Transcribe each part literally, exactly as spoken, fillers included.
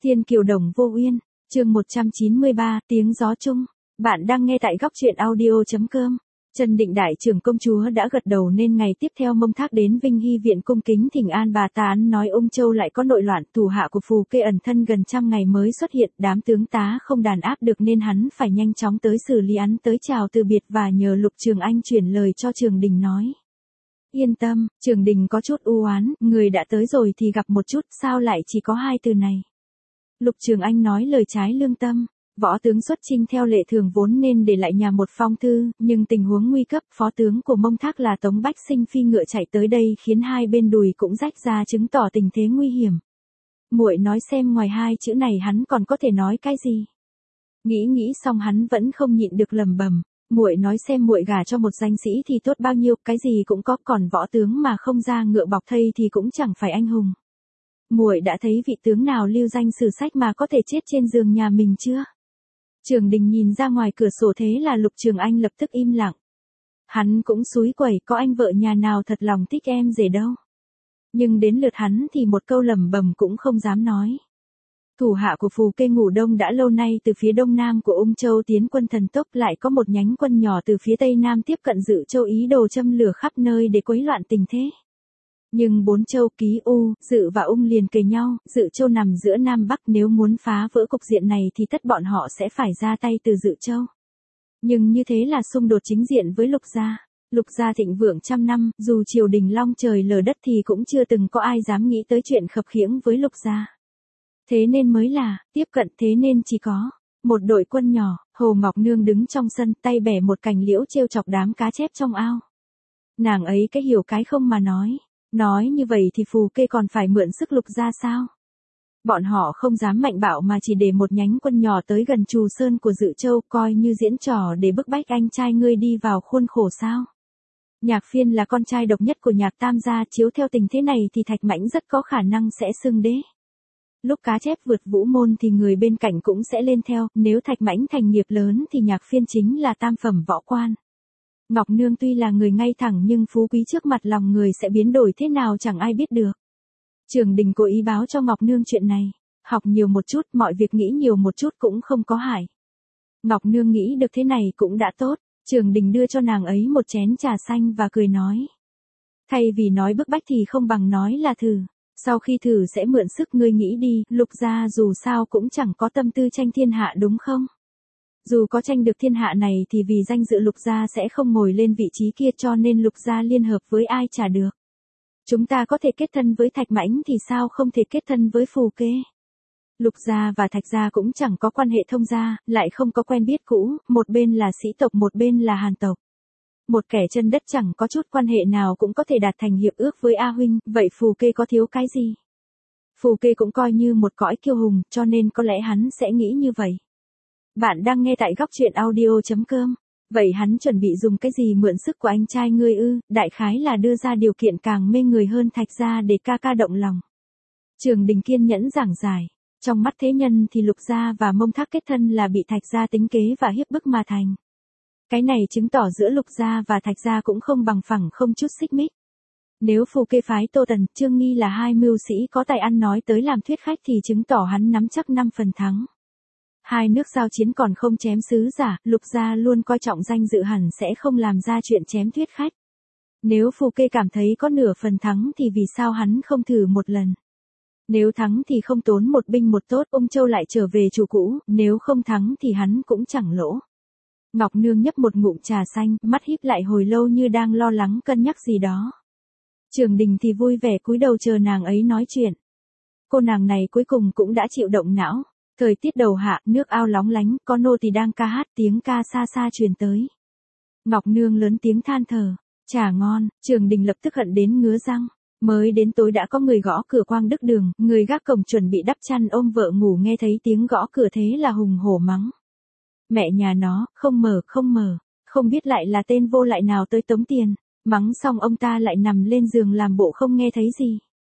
Thiên Kiều Đồng Vô Uyên, chương một trăm chín mươi ba, tiếng gió chung. Bạn đang nghe tại góc truyện audio chấm com. Trần Định Đại trưởng công chúa đã gật đầu nên ngày tiếp theo Mông Thác đến Vinh Hy viện cung kính thỉnh an bà Tán nói Ung Châu lại có nội loạn, thủ hạ của Phù Kê ẩn thân gần trăm ngày mới xuất hiện, đám tướng tá không đàn áp được nên hắn phải nhanh chóng tới xử lý án tới chào từ biệt và nhờ Lục Trường Anh chuyển lời cho Trường Đình nói. Yên tâm, Trường Đình có chút u oán, người đã tới rồi thì gặp một chút, sao lại chỉ có hai từ này. Lục Trường Anh nói lời trái lương tâm. Võ tướng xuất chinh theo lệ thường vốn nên để lại nhà một phong thư, nhưng tình huống nguy cấp, phó tướng của Mông Thác là Tống Bách Sinh phi ngựa chạy tới đây khiến hai bên đùi cũng rách ra chứng tỏ tình thế nguy hiểm. Muội nói xem ngoài hai chữ này hắn còn có thể nói cái gì? Nghĩ nghĩ xong hắn vẫn không nhịn được lẩm bẩm, muội nói xem muội gả cho một danh sĩ thì tốt bao nhiêu, cái gì cũng có, còn võ tướng mà không ra ngựa bọc thây thì cũng chẳng phải anh hùng. Muội đã thấy vị tướng nào lưu danh sử sách mà có thể chết trên giường nhà mình chưa? Trường Đình nhìn ra ngoài cửa sổ thế là Lục Trường Anh lập tức im lặng. Hắn cũng xúi quẩy, có anh vợ nhà nào thật lòng thích em rể đâu. Nhưng đến lượt hắn thì một câu lẩm bẩm cũng không dám nói. Thủ hạ của Phù Kê Ngủ Đông đã lâu nay từ phía đông nam của Ung Châu tiến quân thần tốc, lại có một nhánh quân nhỏ từ phía tây nam tiếp cận Dự Châu ý đồ châm lửa khắp nơi để quấy loạn tình thế. Nhưng bốn châu Ký U, Dự và Ung liền kề nhau, Dự Châu nằm giữa Nam Bắc, nếu muốn phá vỡ cục diện này thì tất bọn họ sẽ phải ra tay từ Dự Châu. Nhưng như thế là xung đột chính diện với Lục gia. Lục gia thịnh vượng trăm năm, dù triều đình long trời lở đất thì cũng chưa từng có ai dám nghĩ tới chuyện khập khiễng với Lục gia. Thế nên mới là, tiếp cận thế nên chỉ có một đội quân nhỏ. Hồ Ngọc Nương đứng trong sân, tay bẻ một cành liễu trêu chọc đám cá chép trong ao. Nàng ấy cái hiểu cái không mà nói. Nói như vậy thì Phù Kê còn phải mượn sức Lục gia sao? Bọn họ không dám mạnh bạo mà chỉ để một nhánh quân nhỏ tới gần Trù Sơn của Dự Châu, coi như diễn trò để bức bách anh trai ngươi đi vào khuôn khổ sao? Nhạc Phiên là con trai độc nhất của Nhạc Tam gia, chiếu theo tình thế này thì Thạch Mãnh rất có khả năng sẽ xưng đế. Lúc cá chép vượt vũ môn thì người bên cạnh cũng sẽ lên theo, nếu Thạch Mãnh thành nghiệp lớn thì Nhạc Phiên chính là tam phẩm võ quan. Ngọc Nương tuy là người ngay thẳng nhưng phú quý trước mặt lòng người sẽ biến đổi thế nào chẳng ai biết được. Trường Đình cố ý báo cho Ngọc Nương chuyện này. Học nhiều một chút, mọi việc nghĩ nhiều một chút cũng không có hại. Ngọc Nương nghĩ được thế này cũng đã tốt. Trường Đình đưa cho nàng ấy một chén trà xanh và cười nói. Thay vì nói bức bách thì không bằng nói là thử. Sau khi thử sẽ mượn sức, ngươi nghĩ đi, Lục gia dù sao cũng chẳng có tâm tư tranh thiên hạ đúng không? Dù có tranh được thiên hạ này thì vì danh dự Lục gia sẽ không ngồi lên vị trí kia, cho nên Lục gia liên hợp với ai chả được. Chúng ta có thể kết thân với Thạch Mãnh thì sao không thể kết thân với Phù Kê? Lục gia và Thạch gia cũng chẳng có quan hệ thông gia, lại không có quen biết cũ, một bên là sĩ tộc một bên là Hàn tộc. Một kẻ chân đất chẳng có chút quan hệ nào cũng có thể đạt thành hiệp ước với A huynh, vậy Phù Kê có thiếu cái gì? Phù Kê cũng coi như một cõi kiêu hùng, cho nên có lẽ hắn sẽ nghĩ như vậy. Bạn đang nghe tại góc truyện audio chấm com. Vậy hắn chuẩn bị dùng cái gì mượn sức của anh trai ngươi ư? Đại khái là đưa ra điều kiện càng mê người hơn Thạch gia để ca ca động lòng. Trường Đình kiên nhẫn giảng giải. Trong mắt thế nhân thì Lục gia và Mông Thác kết thân là bị Thạch gia tính kế và hiếp bức mà thành. Cái này chứng tỏ giữa Lục gia và Thạch gia cũng không bằng phẳng, không chút xích mích. Nếu Phù Kê phái Tô Tần, Trương Nghi là hai mưu sĩ có tài ăn nói tới làm thuyết khách thì chứng tỏ hắn nắm chắc năm phần thắng. Hai nước giao chiến còn không chém sứ giả, Lục gia luôn coi trọng danh dự hẳn sẽ không làm ra chuyện chém thuyết khách. Nếu Phù Kê cảm thấy có nửa phần thắng thì vì sao hắn không thử một lần? Nếu thắng thì không tốn một binh một tốt, Ung Châu lại trở về chủ cũ, nếu không thắng thì hắn cũng chẳng lỗ. Ngọc Nương nhấp một ngụm trà xanh, mắt híp lại hồi lâu như đang lo lắng cân nhắc gì đó. Trường Đình thì vui vẻ cúi đầu chờ nàng ấy nói chuyện. Cô nàng này cuối cùng cũng đã chịu động não. Thời tiết đầu hạ, nước ao lóng lánh, có nô tỳ đang ca hát, tiếng ca xa xa truyền tới. Ngọc Nương lớn tiếng than thở, trà ngon. Trường Đình lập tức hận đến ngứa răng. Mới đến tối đã có người gõ cửa Quang Đức Đường, người gác cổng chuẩn bị đắp chăn ôm vợ ngủ nghe thấy tiếng gõ cửa thế là hùng hổ mắng. Mẹ nhà nó, không mở, không mở, không biết lại là tên vô lại nào tới tống tiền. Mắng xong ông ta lại nằm lên giường làm bộ không nghe thấy gì.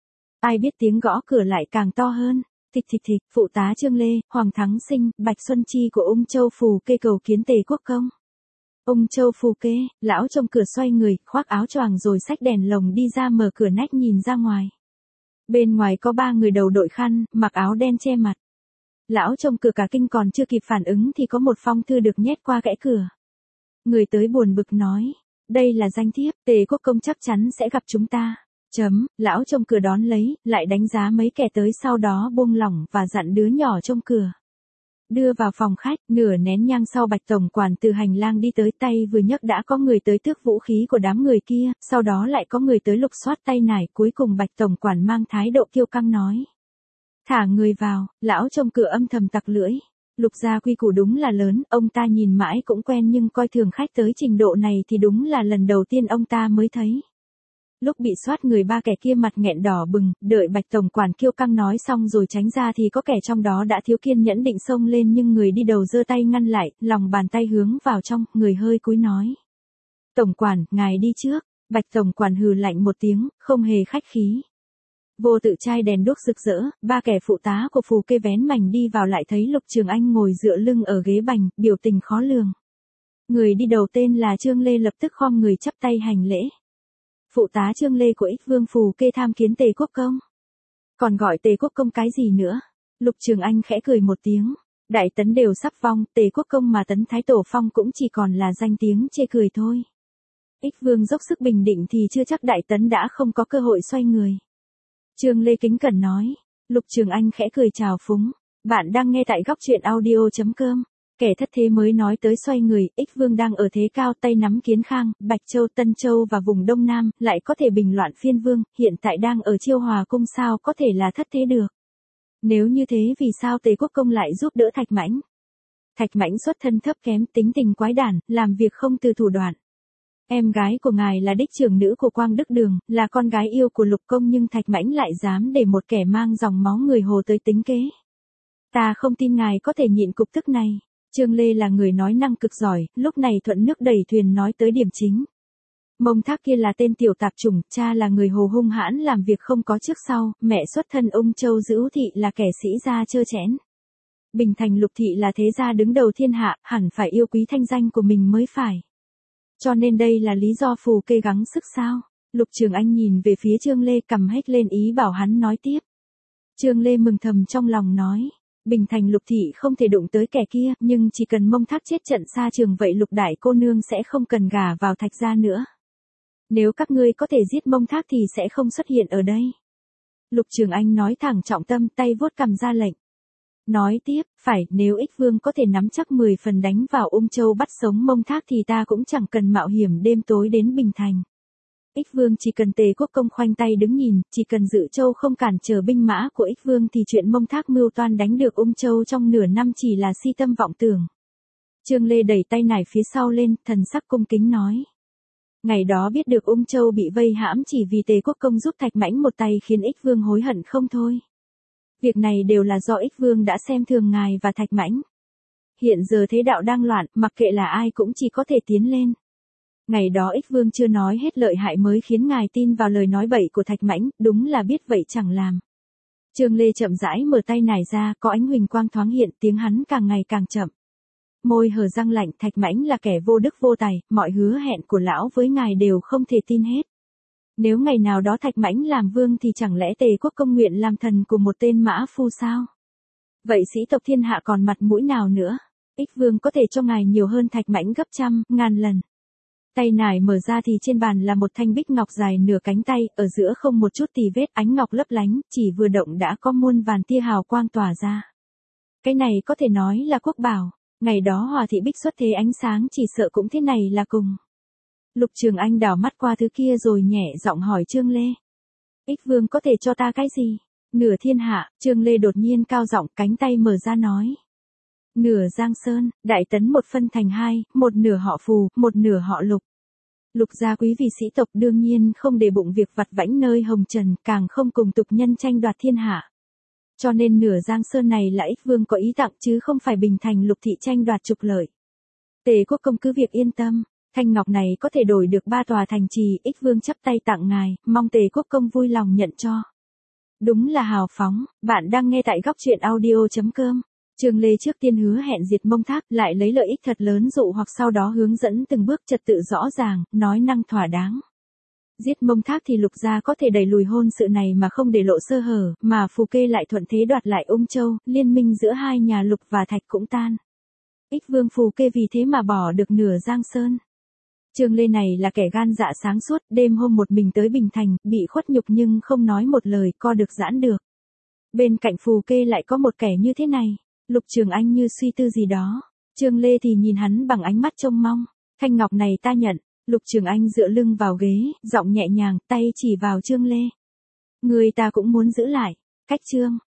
Ai biết tiếng gõ cửa lại càng to hơn. Thịch thịch thịch, phụ tá Trương Lê, Hoàng Thắng Sinh, Bạch Xuân Chi của Ung Châu Phù Kê cầu kiến Tề Quốc Công. Ung Châu Phù Kê, lão trong cửa xoay người, khoác áo choàng rồi xách đèn lồng đi ra mở cửa nách nhìn ra ngoài. Bên ngoài có ba người đầu đội khăn, mặc áo đen che mặt. Lão trông cửa cả kinh còn chưa kịp phản ứng thì có một phong thư được nhét qua kẽ cửa. Người tới buồn bực nói, đây là danh thiếp, Tề Quốc công chắc chắn sẽ gặp chúng ta. Chấm, lão trông cửa đón lấy, lại đánh giá mấy kẻ tới sau đó buông lỏng và dặn đứa nhỏ trông cửa. Đưa vào phòng khách, nửa nén nhang sau Bạch tổng quản từ hành lang đi tới, tay vừa nhấc đã có người tới tước vũ khí của đám người kia, sau đó lại có người tới lục soát tay nải, cuối cùng Bạch tổng quản mang thái độ kiêu căng nói. Thả người vào, lão trông cửa âm thầm tặc lưỡi. Lục gia quy củ đúng là lớn, ông ta nhìn mãi cũng quen nhưng coi thường khách tới trình độ này thì đúng là lần đầu tiên ông ta mới thấy. Lúc bị soát người ba kẻ kia mặt nghẹn đỏ bừng, đợi Bạch tổng quản kiêu căng nói xong rồi tránh ra thì có kẻ trong đó đã thiếu kiên nhẫn định xông lên nhưng người đi đầu giơ tay ngăn lại, lòng bàn tay hướng vào trong, người hơi cúi nói. Tổng quản, ngài đi trước. Bạch tổng quản hừ lạnh một tiếng, không hề khách khí. Vô tự trai đèn đuốc rực rỡ, ba kẻ phụ tá của Phù Kê vén mảnh đi vào lại thấy Lục Trường Anh ngồi dựa lưng ở ghế bành, biểu tình khó lường. Người đi đầu tên là Trương Lê lập tức khom người chắp tay hành lễ. Phụ tá Trương Lê của Ích Vương Phù Kê tham kiến Tề Quốc công. Còn gọi Tề Quốc công cái gì nữa? Lục Trường Anh khẽ cười một tiếng. Đại tấn đều sắp vong, Tề Quốc công mà tấn Thái Tổ phong cũng chỉ còn là danh tiếng chê cười thôi. Ích Vương dốc sức bình định thì chưa chắc Đại tấn đã không có cơ hội xoay người. Trương Lê kính cẩn nói. Lục Trường Anh khẽ cười chào phúng. Bạn đang nghe tại góc truyện audio chấm com. Kẻ thất thế mới nói tới xoay người, Ích Vương đang ở thế cao, tay nắm Kiến Khang, Bạch Châu, Tân Châu và vùng Đông Nam, lại có thể bình loạn phiên vương, hiện tại đang ở Chiêu Hòa cung, sao có thể là thất thế được. Nếu như thế vì sao Tề Quốc công lại giúp đỡ Thạch Mãnh? Thạch Mãnh xuất thân thấp kém, tính tình quái đản, làm việc không từ thủ đoạn. Em gái của ngài là đích trưởng nữ của Quang Đức Đường, là con gái yêu của Lục công, nhưng Thạch Mãnh lại dám để một kẻ mang dòng máu người Hồ tới tính kế. Ta không tin ngài có thể nhịn cục tức này. Trương Lê là người nói năng cực giỏi, lúc này thuận nước đẩy thuyền nói tới điểm chính. Mông Thác kia là tên tiểu tạp chủng, cha là người Hồ hung hãn làm việc không có trước sau, mẹ xuất thân Ung Châu Dữ Thị là kẻ sĩ gia trơ trẽn. Bình Thành Lục Thị là thế gia đứng đầu thiên hạ, hẳn phải yêu quý thanh danh của mình mới phải. Cho nên đây là lý do Phù Kê gắng sức sao? Lục Trường Anh nhìn về phía Trương Lê, cầm hét lên ý bảo hắn nói tiếp. Trương Lê mừng thầm trong lòng nói. Bình Thành Lục Thị không thể đụng tới kẻ kia, nhưng chỉ cần Mông Thác chết trận xa trường vậy Lục đại cô nương sẽ không cần gả vào Thạch gia nữa. Nếu các ngươi có thể giết Mông Thác thì sẽ không xuất hiện ở đây. Lục Trường Anh nói thẳng trọng tâm, tay vuốt cằm ra lệnh. Nói tiếp, phải, nếu Ích Vương có thể nắm chắc mười phần đánh vào Ung Châu bắt sống Mông Thác thì ta cũng chẳng cần mạo hiểm đêm tối đến Bình Thành. Ích Vương chỉ cần Tề Quốc công khoanh tay đứng nhìn, chỉ cần Dự Châu không cản trở binh mã của Ích Vương thì chuyện Mông Thác mưu toan đánh được Ung Châu trong nửa năm chỉ là si tâm vọng tưởng. Trương Lê đẩy tay nải phía sau lên, thần sắc cung kính nói. Ngày đó biết được Ung Châu bị vây hãm chỉ vì Tề Quốc công giúp Thạch Mãnh một tay khiến Ích Vương hối hận không thôi. Việc này đều là do Ích Vương đã xem thường ngài và Thạch Mãnh. Hiện giờ thế đạo đang loạn, mặc kệ là ai cũng chỉ có thể tiến lên. Ngày đó Ích Vương chưa nói hết lợi hại mới khiến ngài tin vào lời nói bậy của Thạch Mãnh, đúng là biết vậy chẳng làm. Trương Lê chậm rãi mở tay nải ra, có ánh huỳnh quang thoáng hiện, tiếng hắn càng ngày càng chậm. Môi hờ răng lạnh, Thạch Mãnh là kẻ vô đức vô tài, mọi hứa hẹn của lão với ngài đều không thể tin hết. Nếu ngày nào đó Thạch Mãnh làm vương thì chẳng lẽ Tề Quốc công nguyện làm thần của một tên mã phu sao? Vậy sĩ tộc thiên hạ còn mặt mũi nào nữa? Ích Vương có thể cho ngài nhiều hơn Thạch Mãnh gấp trăm, ngàn lần. Tay nải mở ra thì trên bàn là một thanh bích ngọc dài nửa cánh tay, ở giữa không một chút tì vết, ánh ngọc lấp lánh, chỉ vừa động đã có muôn vàn tia hào quang tỏa ra. Cái này có thể nói là quốc bảo, ngày đó Hòa thị bích xuất thế ánh sáng chỉ sợ cũng thế này là cùng. Lục Trường Anh đảo mắt qua thứ kia rồi nhẹ giọng hỏi Trương Lê. Ích Vương có thể cho ta cái gì? Nửa thiên hạ, Trương Lê đột nhiên cao giọng, cánh tay mở ra nói. Nửa Giang Sơn, Đại tấn một phân thành hai, một nửa họ Phù, một nửa họ Lục. Lục gia quý vị sĩ tộc đương nhiên không để bụng việc vặt vãnh nơi hồng trần, càng không cùng tục nhân tranh đoạt thiên hạ. Cho nên nửa Giang Sơn này là Ích Vương có ý tặng chứ không phải Bình Thành Lục thị tranh đoạt trục lợi. Tề Quốc công cứ việc yên tâm, thanh ngọc này có thể đổi được ba tòa thành trì, Ích Vương chắp tay tặng ngài, mong Tề Quốc công vui lòng nhận cho. Đúng là hào phóng, bạn đang nghe tại góc truyện audio chấm com. Trương Lê trước tiên hứa hẹn diệt Mông Thác, lại lấy lợi ích thật lớn dụ hoặc sau đó hướng dẫn từng bước trật tự rõ ràng, nói năng thỏa đáng. Giết Mông Thác thì Lục gia có thể đẩy lùi hôn sự này mà không để lộ sơ hở, mà Phù Kê lại thuận thế đoạt lại Ung Châu, liên minh giữa hai nhà Lục và Thạch cũng tan. Ích Vương Phù Kê vì thế mà bỏ được nửa Giang Sơn. Trương Lê này là kẻ gan dạ sáng suốt, đêm hôm một mình tới Bình Thành, bị khuất nhục nhưng không nói một lời, co được giãn được. Bên cạnh Phù Kê lại có một kẻ như thế này. Lục Trường Anh như suy tư gì đó. Trương Lê thì nhìn hắn bằng ánh mắt trông mong. Thanh ngọc này ta nhận. Lục Trường Anh dựa lưng vào ghế, giọng nhẹ nhàng, tay chỉ vào Trương Lê. Người ta cũng muốn giữ lại. Cách Trương